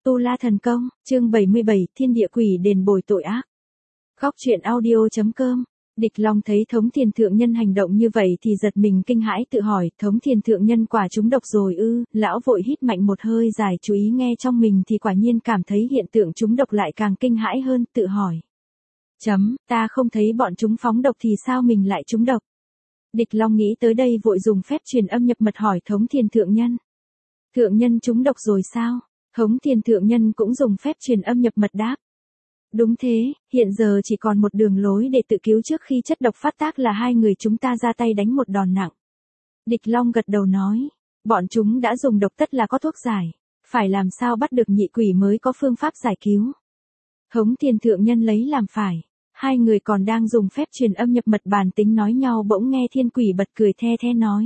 Tu La Thần Công, chương 77, Thiên Địa Quỷ đền bồi tội ác. Góc truyện audio.com. Địch Long thấy Thống Thiền Thượng Nhân hành động như vậy thì giật mình kinh hãi tự hỏi, Thống Thiền Thượng Nhân quả trúng độc rồi ư? Lão vội hít mạnh một hơi dài, chú ý nghe trong mình thì quả nhiên cảm thấy hiện tượng trúng độc lại càng kinh hãi hơn, tự hỏi. Ta không thấy bọn chúng phóng độc thì sao mình lại trúng độc? Địch Long nghĩ tới đây vội dùng phép truyền âm nhập mật hỏi Thống Thiền Thượng Nhân. Thượng Nhân trúng độc rồi sao? Thống Thiền Thượng Nhân cũng dùng phép truyền âm nhập mật đáp. Đúng thế, hiện giờ chỉ còn một đường lối để tự cứu trước khi chất độc phát tác là hai người chúng ta ra tay đánh một đòn nặng. Địch Long gật đầu nói, bọn chúng đã dùng độc tất là có thuốc giải, phải làm sao bắt được nhị quỷ mới có phương pháp giải cứu. Thống Thiền Thượng Nhân lấy làm phải, hai người còn đang dùng phép truyền âm nhập mật bàn tính nói nhau bỗng nghe thiên quỷ bật cười the the nói.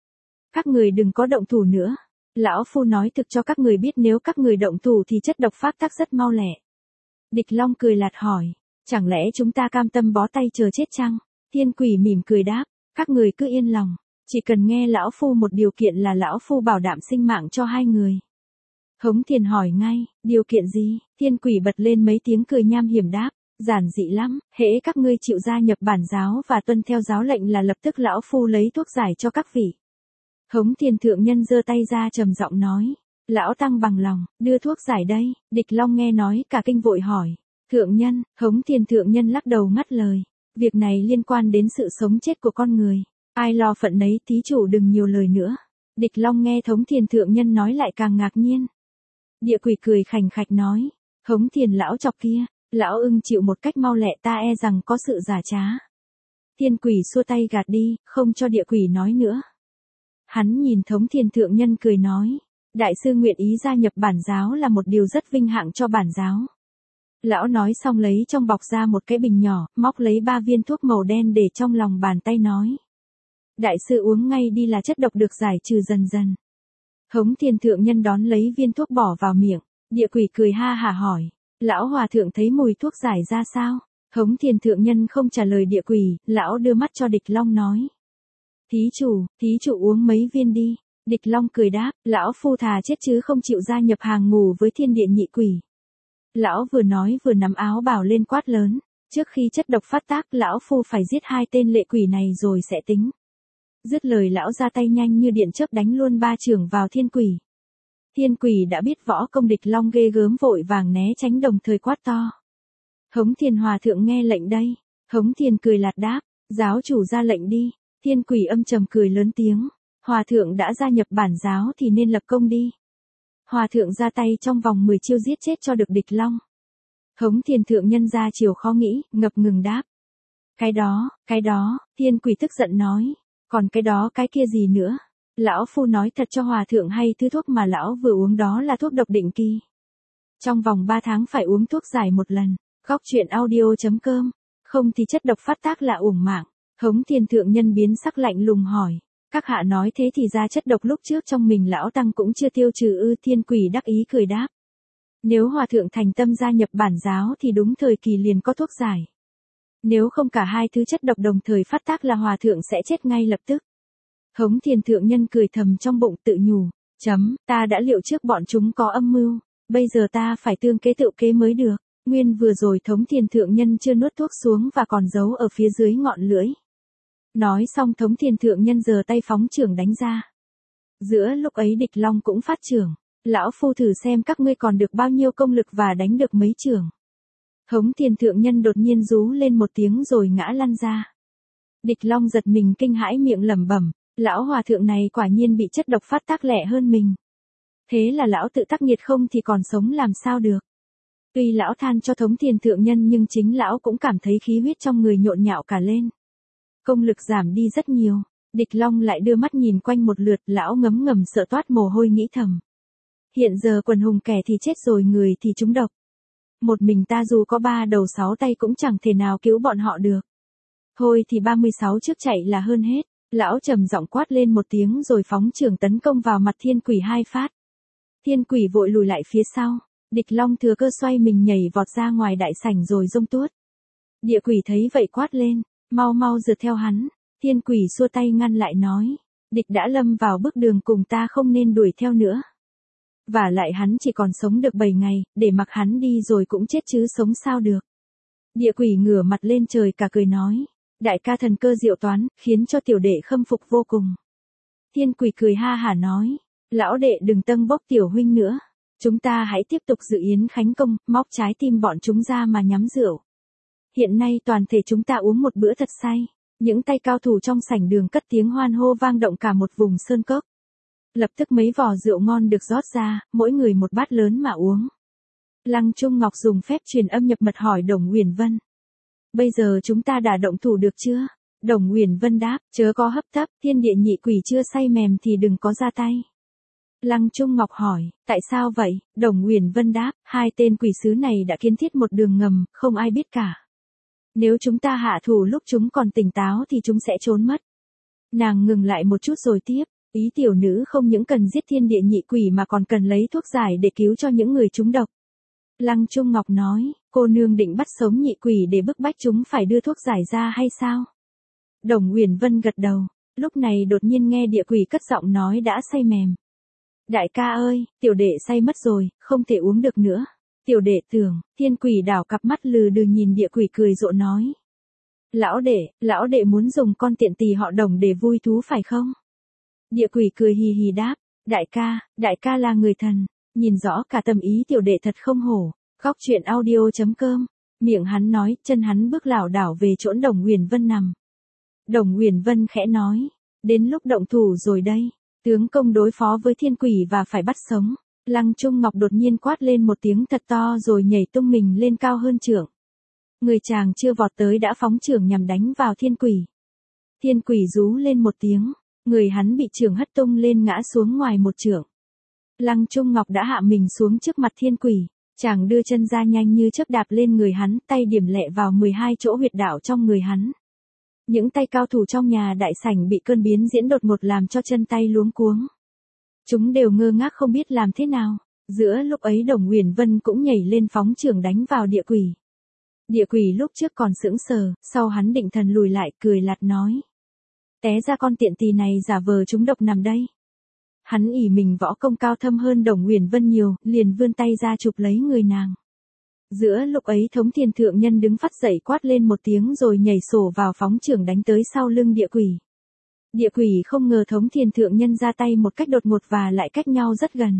Các người đừng có động thủ nữa. Lão Phu nói thực cho các người biết nếu các người động thủ thì chất độc phát tác rất mau lẹ. Địch Long cười lạt hỏi, chẳng lẽ chúng ta cam tâm bó tay chờ chết chăng? Thiên quỷ mỉm cười đáp, các người cứ yên lòng, chỉ cần nghe Lão Phu một điều kiện là Lão Phu bảo đảm sinh mạng cho hai người. Thống Thiền hỏi ngay, điều kiện gì? Thiên quỷ bật lên mấy tiếng cười nham hiểm đáp, giản dị lắm, hễ các ngươi chịu gia nhập bản giáo và tuân theo giáo lệnh là lập tức Lão Phu lấy thuốc giải cho các vị. Thống Thiền Thượng Nhân giơ tay ra trầm giọng nói, Lão Tăng bằng lòng, đưa thuốc giải đây. Địch Long nghe nói cả kinh vội hỏi, Thượng Nhân. Thống Thiền Thượng Nhân lắc đầu ngắt lời, việc này liên quan đến sự sống chết của con người, ai lo phận nấy, thí chủ đừng nhiều lời nữa. Địch Long nghe Thống Thiền Thượng Nhân nói lại càng ngạc nhiên. Địa quỷ cười khành khạch nói, Thống Thiền lão chọc kia, lão ưng chịu một cách mau lẹ, ta e rằng có sự giả trá. Thiên quỷ xua tay gạt đi, không cho địa quỷ nói nữa. Hắn nhìn Thống Thiền Thượng Nhân cười nói, đại sư nguyện ý gia nhập bản giáo là một điều rất vinh hạnh cho bản giáo. Lão nói xong lấy trong bọc ra một cái bình nhỏ, móc lấy 3 viên thuốc màu đen để trong lòng bàn tay nói. Đại sư uống ngay đi là chất độc được giải trừ dần dần. Thống Thiền Thượng Nhân đón lấy viên thuốc bỏ vào miệng, địa quỷ cười ha hả hỏi, lão hòa thượng thấy mùi thuốc giải ra sao? Thống Thiền Thượng Nhân không trả lời địa quỷ, lão đưa mắt cho Địch Long nói. Thí chủ uống mấy viên đi. Địch Long cười đáp, lão phu thà chết chứ không chịu gia nhập hàng ngũ với thiên địa nhị quỷ. Lão vừa nói vừa nắm áo bào lên quát lớn, trước khi chất độc phát tác lão phu phải giết 2 tên lệ quỷ này rồi sẽ tính. Dứt lời lão ra tay nhanh như điện chớp đánh luôn 3 chưởng vào thiên quỷ. Thiên quỷ đã biết võ công Địch Long ghê gớm vội vàng né tránh đồng thời quát to. Thống Thiền Hòa Thượng nghe lệnh đây. Thống Thiền cười lạt đáp, giáo chủ ra lệnh đi. Thiên quỷ âm trầm cười lớn tiếng, Hòa Thượng đã gia nhập bản giáo thì nên lập công đi. Hòa Thượng ra tay trong vòng 10 chiêu giết chết cho được Địch Long. Thống Thiền Thượng Nhân ra chiều khó nghĩ, ngập ngừng đáp. Cái đó, thiên quỷ tức giận nói, còn cái kia gì nữa? Lão Phu nói thật cho Hòa Thượng hay thứ thuốc mà lão vừa uống đó là thuốc độc định kỳ. Trong vòng 3 tháng phải uống thuốc giải một lần. Góc truyện audio.com, không thì chất độc phát tác là uổng mạng. Thống Thiền Thượng Nhân biến sắc lạnh lùng hỏi, các hạ nói thế thì ra chất độc lúc trước trong mình lão tăng cũng chưa tiêu trừ ư? Thiên quỷ đắc ý cười đáp. Nếu Hòa Thượng thành tâm gia nhập bản giáo thì đúng thời kỳ liền có thuốc giải. Nếu không cả 2 thứ chất độc đồng thời phát tác là Hòa Thượng sẽ chết ngay lập tức. Thống Thiền Thượng Nhân cười thầm trong bụng tự nhủ, ta đã liệu trước bọn chúng có âm mưu, bây giờ ta phải tương kế tự kế mới được. Nguyên vừa rồi Thống Thiền Thượng Nhân chưa nuốt thuốc xuống và còn giấu ở phía dưới ngọn lưỡi. Nói xong Thống Thiền Thượng Nhân giơ tay phóng chưởng đánh ra. Giữa lúc ấy Địch Long cũng phát chưởng, lão phu thử xem các ngươi còn được bao nhiêu công lực và đánh được mấy chưởng. Thống Thiền Thượng Nhân đột nhiên rú lên một tiếng rồi ngã lăn ra. Địch Long giật mình kinh hãi miệng lẩm bẩm, lão hòa thượng này quả nhiên bị chất độc phát tác lẹ hơn mình. Thế là lão tự tác nghiệt không thì còn sống làm sao được. Tuy lão than cho Thống Thiền Thượng Nhân nhưng chính lão cũng cảm thấy khí huyết trong người nhộn nhạo cả lên. Công lực giảm đi rất nhiều. Địch Long lại đưa mắt nhìn quanh một lượt, lão ngấm ngầm sợ toát mồ hôi nghĩ thầm. Hiện giờ quần hùng kẻ thì chết rồi, người thì trúng độc. Một mình ta dù có 3 đầu 6 tay cũng chẳng thể nào cứu bọn họ được. Thôi thì 36 trước chạy là hơn hết. Lão trầm giọng quát lên một tiếng rồi phóng chưởng tấn công vào mặt thiên quỷ 2 phát. Thiên quỷ vội lùi lại phía sau. Địch Long thừa cơ xoay mình nhảy vọt ra ngoài đại sảnh rồi giông tuốt. Địa quỷ thấy vậy quát lên, mau rượt theo hắn. Thiên quỷ xua tay ngăn lại nói, địch đã lâm vào bước đường cùng ta không nên đuổi theo nữa. Và lại hắn chỉ còn sống được 7 ngày, để mặc hắn đi rồi cũng chết chứ sống sao được. Địa quỷ ngửa mặt lên trời cả cười nói. Đại ca thần cơ diệu toán, khiến cho tiểu đệ khâm phục vô cùng. Thiên quỷ cười ha hả nói. Lão đệ đừng tâng bốc tiểu huynh nữa. Chúng ta hãy tiếp tục dự yến khánh công, móc trái tim bọn chúng ra mà nhắm rượu. Hiện nay toàn thể chúng ta uống một bữa thật say. Những tay cao thủ trong sảnh đường cất tiếng hoan hô vang động cả một vùng sơn cốc. Lập tức mấy vò rượu ngon được rót ra, mỗi người một bát lớn mà uống. Lăng Trung Ngọc dùng phép truyền âm nhập mật hỏi Đồng Uyển Vân. Bây giờ chúng ta đã động thủ được chưa? Đồng Uyển Vân đáp, chớ có hấp tấp, thiên địa nhị quỷ chưa say mềm thì đừng có ra tay. Lăng Trung Ngọc hỏi, tại sao vậy? Đồng Uyển Vân đáp, hai tên quỷ sứ này đã kiến thiết một đường ngầm, không ai biết cả. Nếu chúng ta hạ thủ lúc chúng còn tỉnh táo thì chúng sẽ trốn mất. Nàng ngừng lại một chút rồi tiếp, ý tiểu nữ không những cần giết thiên địa nhị quỷ mà còn cần lấy thuốc giải để cứu cho những người trúng độc. Lăng Trung Ngọc nói, cô nương định bắt sống nhị quỷ để bức bách chúng phải đưa thuốc giải ra hay sao? Đồng Uyển Vân gật đầu, lúc này đột nhiên nghe địa quỷ cất giọng nói đã say mềm. Đại ca ơi, tiểu đệ say mất rồi, không thể uống được nữa. Tiểu đệ tưởng, thiên quỷ đảo cặp mắt lừ đừ nhìn địa quỷ cười rộ nói. Lão đệ muốn dùng con tiện tỳ họ Đồng để vui thú phải không? Địa quỷ cười hì hì đáp, đại ca là người thần, nhìn rõ cả tâm ý tiểu đệ thật không hổ. Góc truyện audio.com, miệng hắn nói, chân hắn bước lảo đảo về chỗ Đồng Uyển Vân nằm. Đồng Uyển Vân khẽ nói, đến lúc động thủ rồi đây, tướng công đối phó với thiên quỷ và phải bắt sống. Lăng Trung Ngọc đột nhiên quát lên một tiếng thật to rồi nhảy tung mình lên cao hơn chưởng. Người chàng chưa vọt tới đã phóng chưởng nhằm đánh vào thiên quỷ. Thiên quỷ rú lên một tiếng, người hắn bị chưởng hất tung lên ngã xuống ngoài một chưởng. Lăng Trung Ngọc đã hạ mình xuống trước mặt thiên quỷ, chàng đưa chân ra nhanh như chớp đạp lên người hắn, tay điểm lẹ vào 12 chỗ huyệt đạo trong người hắn. Những tay cao thủ trong nhà đại sảnh bị cơn biến diễn đột ngột làm cho chân tay luống cuống. Chúng đều ngơ ngác không biết làm thế nào. Giữa lúc ấy Đồng Uyển Vân cũng nhảy lên phóng chưởng đánh vào địa quỷ. Địa quỷ lúc trước còn sững sờ, sau hắn định thần lùi lại cười lạt nói. Té ra con tiện tỳ này giả vờ chúng độc nằm đây. Hắn ỷ mình võ công cao thâm hơn Đồng Uyển Vân nhiều, liền vươn tay ra chụp lấy người nàng. Giữa lúc ấy Thống Thiên Thượng Nhân đứng phát dậy quát lên một tiếng rồi nhảy sổ vào phóng chưởng đánh tới sau lưng địa quỷ. Địa quỷ không ngờ Thống Thiên Thượng Nhân ra tay một cách đột ngột và lại cách nhau rất gần.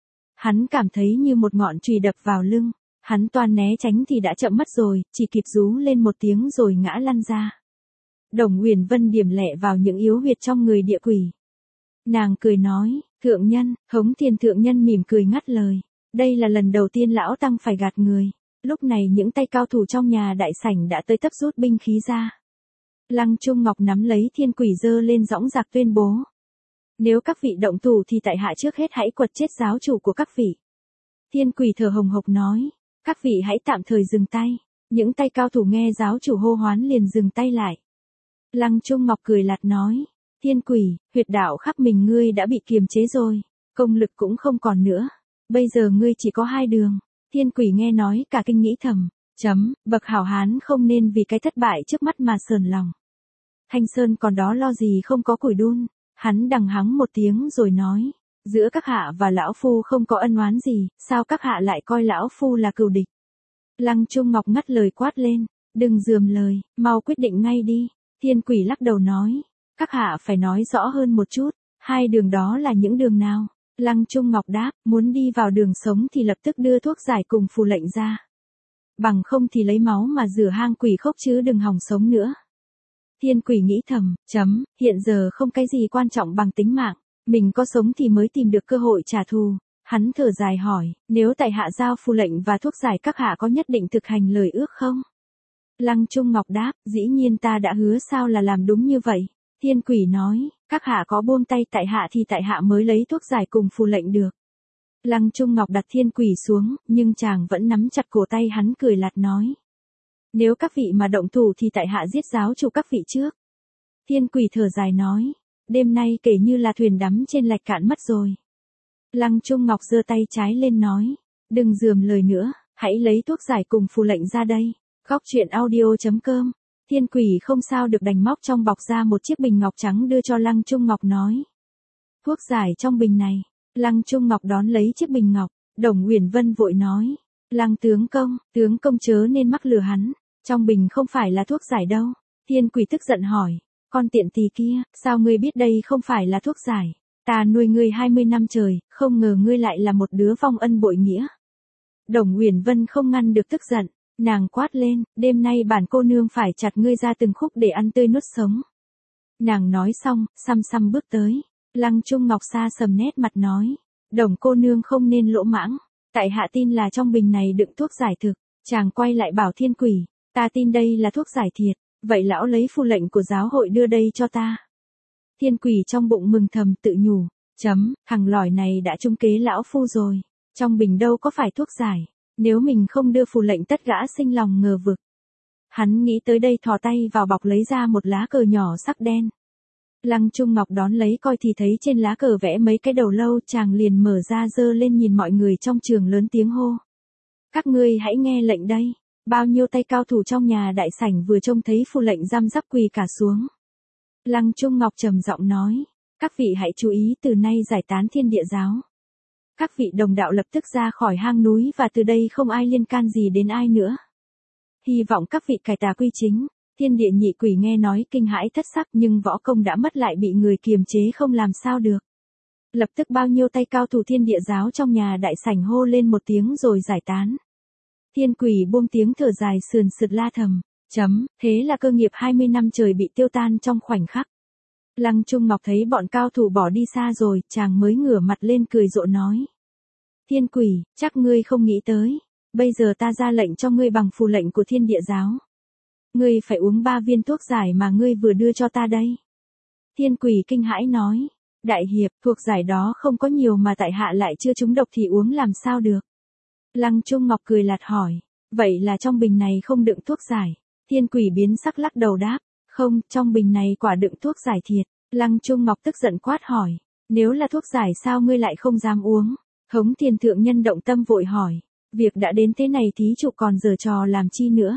Hắn cảm thấy như một ngọn chùy đập vào lưng, hắn toan né tránh thì đã chậm mất rồi, chỉ kịp rú lên một tiếng rồi ngã lăn ra. Đồng Uyển Vân điểm lẹ vào những yếu huyệt trong người địa quỷ. Nàng cười nói, Thượng Nhân, Thống Thiên Thượng Nhân mỉm cười ngắt lời. Đây là lần đầu tiên lão tăng phải gạt người. Lúc này những tay cao thủ trong nhà đại sảnh đã tới tấp rút binh khí ra. Lăng Trung Ngọc nắm lấy thiên quỷ giơ lên dõng dạc tuyên bố. Nếu các vị động thủ thì tại hạ trước hết hãy quật chết giáo chủ của các vị. Thiên quỷ thở hồng hộc nói, các vị hãy tạm thời dừng tay. Những tay cao thủ nghe giáo chủ hô hoán liền dừng tay lại. Lăng Trung Ngọc cười lạt nói, thiên quỷ, huyệt đạo khắp mình ngươi đã bị kiềm chế rồi, công lực cũng không còn nữa. Bây giờ ngươi chỉ có hai đường. Thiên quỷ nghe nói cả kinh nghĩ thầm, bậc hảo hán không nên vì cái thất bại trước mắt mà sờn lòng. Thanh Sơn còn đó lo gì không có củi đun. Hắn đằng hắng một tiếng rồi nói, giữa các hạ và lão phu không có ân oán gì, sao các hạ lại coi lão phu là cừu địch? Lăng Trung Ngọc ngắt lời quát lên, đừng rườm lời, mau quyết định ngay đi. Thiên quỷ lắc đầu nói, các hạ phải nói rõ hơn một chút, hai đường đó là những đường nào? Lăng Trung Ngọc đáp, muốn đi vào đường sống thì lập tức đưa thuốc giải cùng phù lệnh ra. Bằng không thì lấy máu mà rửa hang quỷ khốc chứ đừng hòng sống nữa. Thiên quỷ nghĩ thầm, hiện giờ không cái gì quan trọng bằng tính mạng, mình có sống thì mới tìm được cơ hội trả thù. Hắn thở dài hỏi, nếu tại hạ giao phù lệnh và thuốc giải các hạ có nhất định thực hành lời ước không? Lăng Trung Ngọc đáp, dĩ nhiên ta đã hứa sao là làm đúng như vậy. Thiên quỷ nói, các hạ có buông tay tại hạ thì tại hạ mới lấy thuốc giải cùng phù lệnh được. Lăng Trung Ngọc đặt thiên quỷ xuống, nhưng chàng vẫn nắm chặt cổ tay hắn cười lạt nói. Nếu các vị mà động thủ thì tại hạ giết giáo chủ các vị trước. Thiên quỷ thở dài nói, đêm nay kể như là thuyền đắm trên lạch cạn mất rồi. Lăng Trung Ngọc giơ tay trái lên nói, đừng rườm lời nữa, hãy lấy thuốc giải cùng phù lệnh ra đây. Góc truyện audio.com, thiên quỷ không sao được đành móc trong bọc ra một chiếc bình ngọc trắng đưa cho Lăng Trung Ngọc nói. Thuốc giải trong bình này, Lăng Trung Ngọc đón lấy chiếc bình ngọc, Đồng Uyển Vân vội nói. Lăng tướng công chớ nên mắc lừa hắn, trong bình không phải là thuốc giải đâu. Thiên Quỷ tức giận hỏi, con tiện tỳ kia, sao ngươi biết đây không phải là thuốc giải? Ta nuôi ngươi 20 năm trời, không ngờ ngươi lại là một đứa vong ân bội nghĩa. Đồng Uyển Vân không ngăn được tức giận, nàng quát lên, đêm nay bản cô nương phải chặt ngươi ra từng khúc để ăn tươi nuốt sống. Nàng nói xong, xăm xăm bước tới, Lăng Trung Ngọc xa sầm nét mặt nói, Đồng cô nương không nên lỗ mãng, tại hạ tin là trong bình này đựng thuốc giải thực. Chàng quay lại bảo Thiên Quỷ, ta tin đây là thuốc giải thiệt, vậy lão lấy phù lệnh của giáo hội đưa đây cho ta. Thiên Quỷ trong bụng mừng thầm tự nhủ, thằng lỏi này đã trúng kế lão phu rồi, trong bình đâu có phải thuốc giải, nếu mình không đưa phù lệnh tất gã sinh lòng ngờ vực. Hắn nghĩ tới đây thò tay vào bọc lấy ra một lá cờ nhỏ sắc đen. Lăng Trung Ngọc đón lấy coi thì thấy trên lá cờ vẽ mấy cái đầu lâu, chàng liền mở ra giơ lên nhìn mọi người trong trường lớn tiếng hô. Các ngươi hãy nghe lệnh đây. Bao nhiêu tay cao thủ trong nhà đại sảnh vừa trông thấy phù lệnh răm rắp quỳ cả xuống. Lăng Trung Ngọc trầm giọng nói, các vị hãy chú ý từ nay giải tán Thiên Địa giáo. Các vị đồng đạo lập tức ra khỏi hang núi và từ đây không ai liên can gì đến ai nữa. Hy vọng các vị cải tà quy chính. Thiên Địa nhị quỷ nghe nói kinh hãi thất sắc nhưng võ công đã mất lại bị người kiềm chế không làm sao được. Lập tức bao nhiêu tay cao thủ Thiên Địa giáo trong nhà đại sảnh hô lên một tiếng rồi giải tán. Thiên Quỷ buông tiếng thở dài sườn sượt la thầm, thế là cơ nghiệp 20 năm trời bị tiêu tan trong khoảnh khắc. Lăng Trung Ngọc thấy bọn cao thủ bỏ đi xa rồi, chàng mới ngửa mặt lên cười rộ nói. Thiên Quỷ, chắc ngươi không nghĩ tới, bây giờ ta ra lệnh cho ngươi bằng phù lệnh của Thiên Địa giáo. Ngươi phải uống 3 viên thuốc giải mà ngươi vừa đưa cho ta đây. Thiên Quỷ kinh hãi nói, đại hiệp, thuộc giải đó không có nhiều mà tại hạ lại chưa trúng độc thì uống làm sao được. Lăng Trung Ngọc cười lạt hỏi, vậy là trong bình này không đựng thuốc giải. Thiên Quỷ biến sắc lắc đầu đáp, không, trong bình này quả đựng thuốc giải thiệt. Lăng Trung Ngọc tức giận quát hỏi, nếu là thuốc giải sao ngươi lại không dám uống? Hống Thiên thượng nhân động tâm vội hỏi, việc đã đến thế này thí chủ còn giở trò làm chi nữa?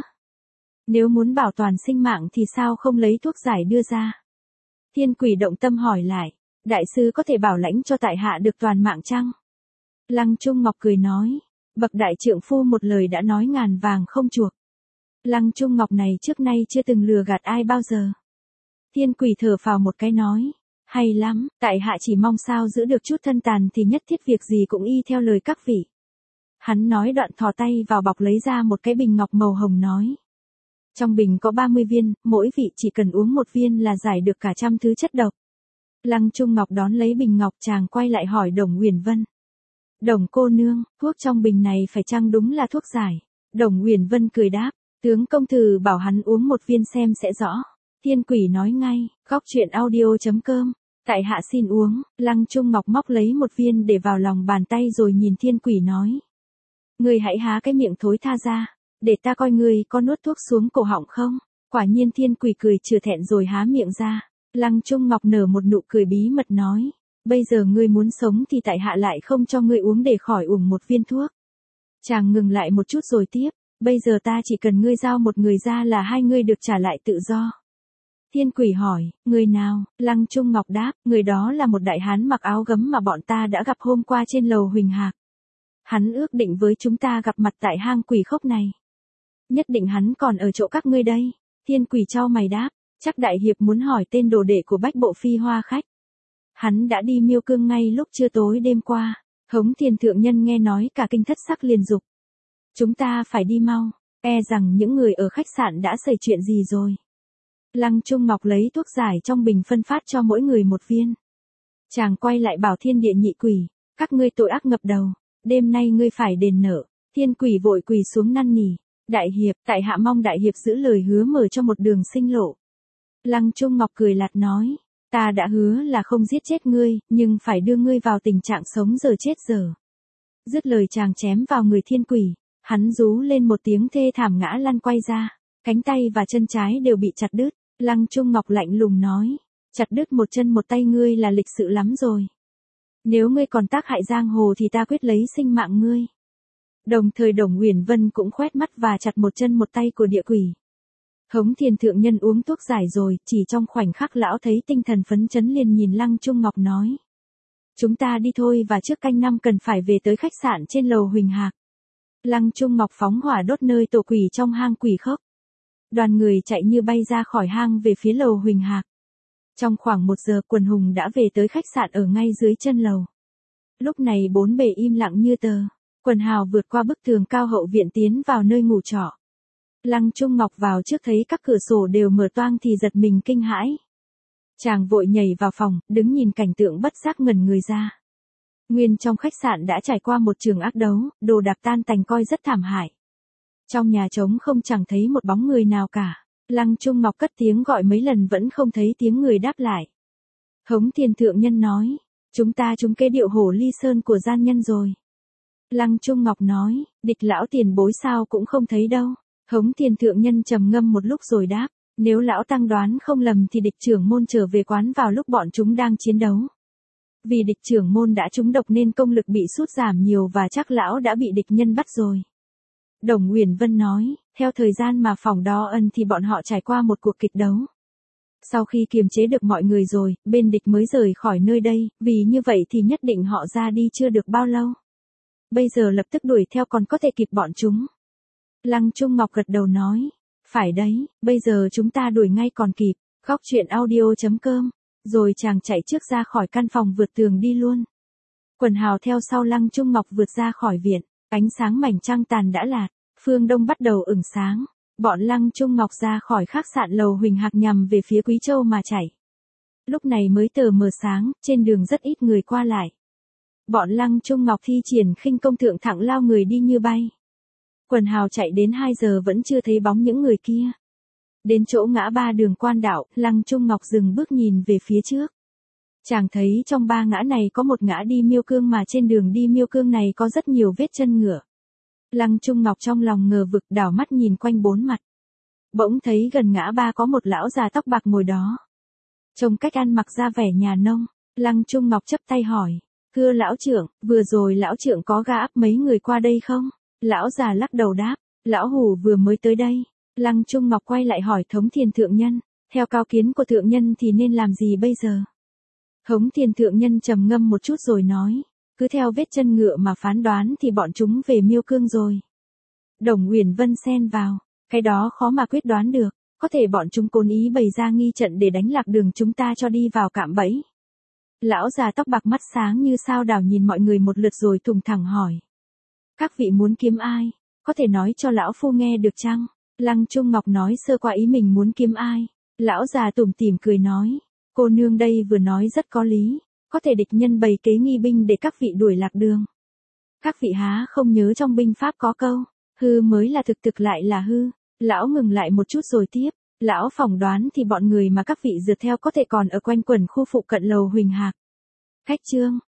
Nếu muốn bảo toàn sinh mạng thì sao không lấy thuốc giải đưa ra? Thiên Quỷ động tâm hỏi lại, đại sư có thể bảo lãnh cho tại hạ được toàn mạng chăng? Lăng Trung Ngọc cười nói, bậc đại trượng phu một lời đã nói ngàn vàng không chuộc. Lăng Trung Ngọc này trước nay chưa từng lừa gạt ai bao giờ. Thiên Quỷ thở phào một cái nói, hay lắm, tại hạ chỉ mong sao giữ được chút thân tàn thì nhất thiết việc gì cũng y theo lời các vị. Hắn nói đoạn thò tay vào bọc lấy ra một cái bình ngọc màu hồng nói. Trong bình có 30 viên, mỗi vị chỉ cần uống một viên là giải được cả trăm thứ chất độc. Lăng Trung Ngọc đón lấy bình ngọc chàng quay lại hỏi Đồng Uyển Vân. Đồng cô nương, thuốc trong bình này phải chăng đúng là thuốc giải? Đồng Uyển Vân cười đáp, tướng công thử bảo hắn uống một viên xem sẽ rõ. Thiên Quỷ nói ngay, góc truyện audio.com, tại hạ xin uống. Lăng Trung Ngọc móc lấy một viên để vào lòng bàn tay rồi nhìn Thiên Quỷ nói. Ngươi hãy há cái miệng thối tha ra, để ta coi ngươi có nuốt thuốc xuống cổ họng không? Quả nhiên Thiên Quỷ cười chừa thẹn rồi há miệng ra. Lăng Trung Ngọc nở một nụ cười bí mật nói. Bây giờ ngươi muốn sống thì tại hạ lại không cho ngươi uống để khỏi uổng một viên thuốc. Chàng ngừng lại một chút rồi tiếp, bây giờ ta chỉ cần ngươi giao một người ra là hai ngươi được trả lại tự do. Thiên Quỷ hỏi, người nào? Lăng Trung Ngọc đáp, người đó là một đại hán mặc áo gấm mà bọn ta đã gặp hôm qua trên lầu Huỳnh Hạc. Hắn ước định với chúng ta gặp mặt tại hang quỷ khốc này. Nhất định hắn còn ở chỗ các ngươi đây. Thiên Quỷ chau mày đáp, chắc đại hiệp muốn hỏi tên đồ đệ của Bách Bộ Phi Hoa khách. Hắn đã đi Miêu Cương ngay lúc trưa tối đêm qua. Hống Thiên thượng nhân nghe nói cả kinh thất sắc liền dục. Chúng ta phải đi mau, e rằng những người ở khách sạn đã xảy chuyện gì rồi. Lăng Trung Ngọc lấy thuốc giải trong bình phân phát cho mỗi người một viên. Chàng quay lại bảo Thiên Địa nhị quỷ, các ngươi tội ác ngập đầu, đêm nay ngươi phải đền nợ. Thiên Quỷ vội quỳ xuống năn nỉ, đại hiệp, tại hạ mong đại hiệp giữ lời hứa mở cho một đường sinh lộ. Lăng Trung Ngọc cười lạt nói, ta đã hứa là không giết chết ngươi, nhưng phải đưa ngươi vào tình trạng sống giờ chết giờ. Dứt lời chàng chém vào người Thiên Quỷ, hắn rú lên một tiếng thê thảm ngã lăn quay ra, cánh tay và chân trái đều bị chặt đứt. Lăng Trung Ngọc lạnh lùng nói, chặt đứt một chân một tay ngươi là lịch sự lắm rồi. Nếu ngươi còn tác hại giang hồ thì ta quyết lấy sinh mạng ngươi. Đồng thời Đồng Uyển Vân cũng khoét mắt và chặt một chân một tay của địa quỷ. Hống Thiên thượng nhân uống thuốc giải rồi, chỉ trong khoảnh khắc lão thấy tinh thần phấn chấn liền nhìn Lăng Trung Ngọc nói. Chúng ta đi thôi và trước canh năm cần phải về tới khách sạn trên lầu Huỳnh Hạc. Lăng Trung Ngọc phóng hỏa đốt nơi tổ quỷ trong hang quỷ khốc. Đoàn người chạy như bay ra khỏi hang về phía lầu Huỳnh Hạc. Trong khoảng 1 giờ quần hùng đã về tới khách sạn ở ngay dưới chân lầu. Lúc này bốn bề im lặng như tờ. Quần hào vượt qua bức tường cao hậu viện tiến vào nơi ngủ trọ. Lăng Trung Ngọc vào trước thấy các cửa sổ đều mở toang thì giật mình kinh hãi. Chàng vội nhảy vào phòng, đứng nhìn cảnh tượng bất giác ngẩn người ra. Nguyên trong khách sạn đã trải qua một trường ác đấu, đồ đạc tan tành coi rất thảm hại. Trong nhà trống không chẳng thấy một bóng người nào cả. Lăng Trung Ngọc cất tiếng gọi mấy lần vẫn không thấy tiếng người đáp lại. Hống Thiền Thượng Nhân nói, chúng ta trúng kế điệu hổ ly sơn của gian nhân rồi. Lăng Trung Ngọc nói, Địch lão tiền bối sao cũng không thấy đâu. Hống Thiền Thượng Nhân trầm ngâm một lúc rồi đáp, nếu lão tăng đoán không lầm thì địch trưởng môn trở về quán vào lúc bọn chúng đang chiến đấu. Vì địch trưởng môn đã trúng độc nên công lực bị sút giảm nhiều và chắc lão đã bị địch nhân bắt rồi. Đồng Uyển Vân nói, theo thời gian mà phỏng đo ân thì bọn họ trải qua một cuộc kịch đấu. Sau khi kiềm chế được mọi người rồi, bên địch mới rời khỏi nơi đây, vì như vậy thì nhất định họ ra đi chưa được bao lâu. Bây giờ lập tức đuổi theo còn có thể kịp bọn chúng. Lăng Trung Ngọc gật đầu nói, phải đấy, bây giờ chúng ta đuổi ngay còn kịp. Góc truyện audio.com. Rồi chàng chạy trước ra khỏi căn phòng vượt tường đi luôn. Quần hào theo sau Lăng Trung Ngọc vượt ra khỏi viện. Ánh sáng mảnh trăng tàn đã lạt, phương đông bắt đầu ửng sáng. Bọn Lăng Trung Ngọc ra khỏi khách sạn lầu Huỳnh Hạc nhằm về phía Quý Châu mà chạy. Lúc này mới tờ mờ sáng, trên đường rất ít người qua lại. Bọn Lăng Trung Ngọc thi triển khinh công thượng thẳng lao người đi như bay. Quần hào chạy đến 2 giờ vẫn chưa thấy bóng những người kia. Đến chỗ ngã ba đường Quan Đạo, Lăng Trung Ngọc dừng bước nhìn về phía trước. Chàng thấy trong 3 ngã này có một ngã đi Miêu Cương mà trên đường đi Miêu Cương này có rất nhiều vết chân ngựa. Lăng Trung Ngọc trong lòng ngờ vực đảo mắt nhìn quanh 4 mặt. Bỗng thấy gần ngã ba có một lão già tóc bạc ngồi đó. Trông cách ăn mặc ra vẻ nhà nông, Lăng Trung Ngọc chắp tay hỏi, thưa lão trưởng, vừa rồi lão trưởng có ga áp mấy người qua đây không? Lão già lắc đầu đáp, lão hủ vừa mới tới đây. Lăng Trung Ngọc quay lại hỏi Hống Thiền Thượng Nhân, theo cao kiến của Thượng Nhân thì nên làm gì bây giờ? Hống Thiền Thượng Nhân trầm ngâm một chút rồi nói, cứ theo vết chân ngựa mà phán đoán thì bọn chúng về Miêu Cương rồi. Đồng Uyển Vân xen vào, cái đó khó mà quyết đoán được, có thể bọn chúng cố ý bày ra nghi trận để đánh lạc đường chúng ta cho đi vào cạm bẫy. Lão già tóc bạc mắt sáng như sao đảo nhìn mọi người một lượt rồi thùng thẳng hỏi, các vị muốn kiếm ai, có thể nói cho lão phu nghe được chăng? Lăng Trung Ngọc nói sơ qua ý mình muốn kiếm ai. Lão già tủm tỉm cười nói, cô nương đây vừa nói rất có lý, có thể địch nhân bày kế nghi binh để các vị đuổi lạc đường. Các vị há không nhớ trong binh pháp có câu, hư mới là thực, thực lại là hư. Lão ngừng lại một chút rồi tiếp, lão phỏng đoán thì bọn người mà các vị dượt theo có thể còn ở quanh quẩn khu phụ cận lầu Huỳnh Hạc. Khách chương,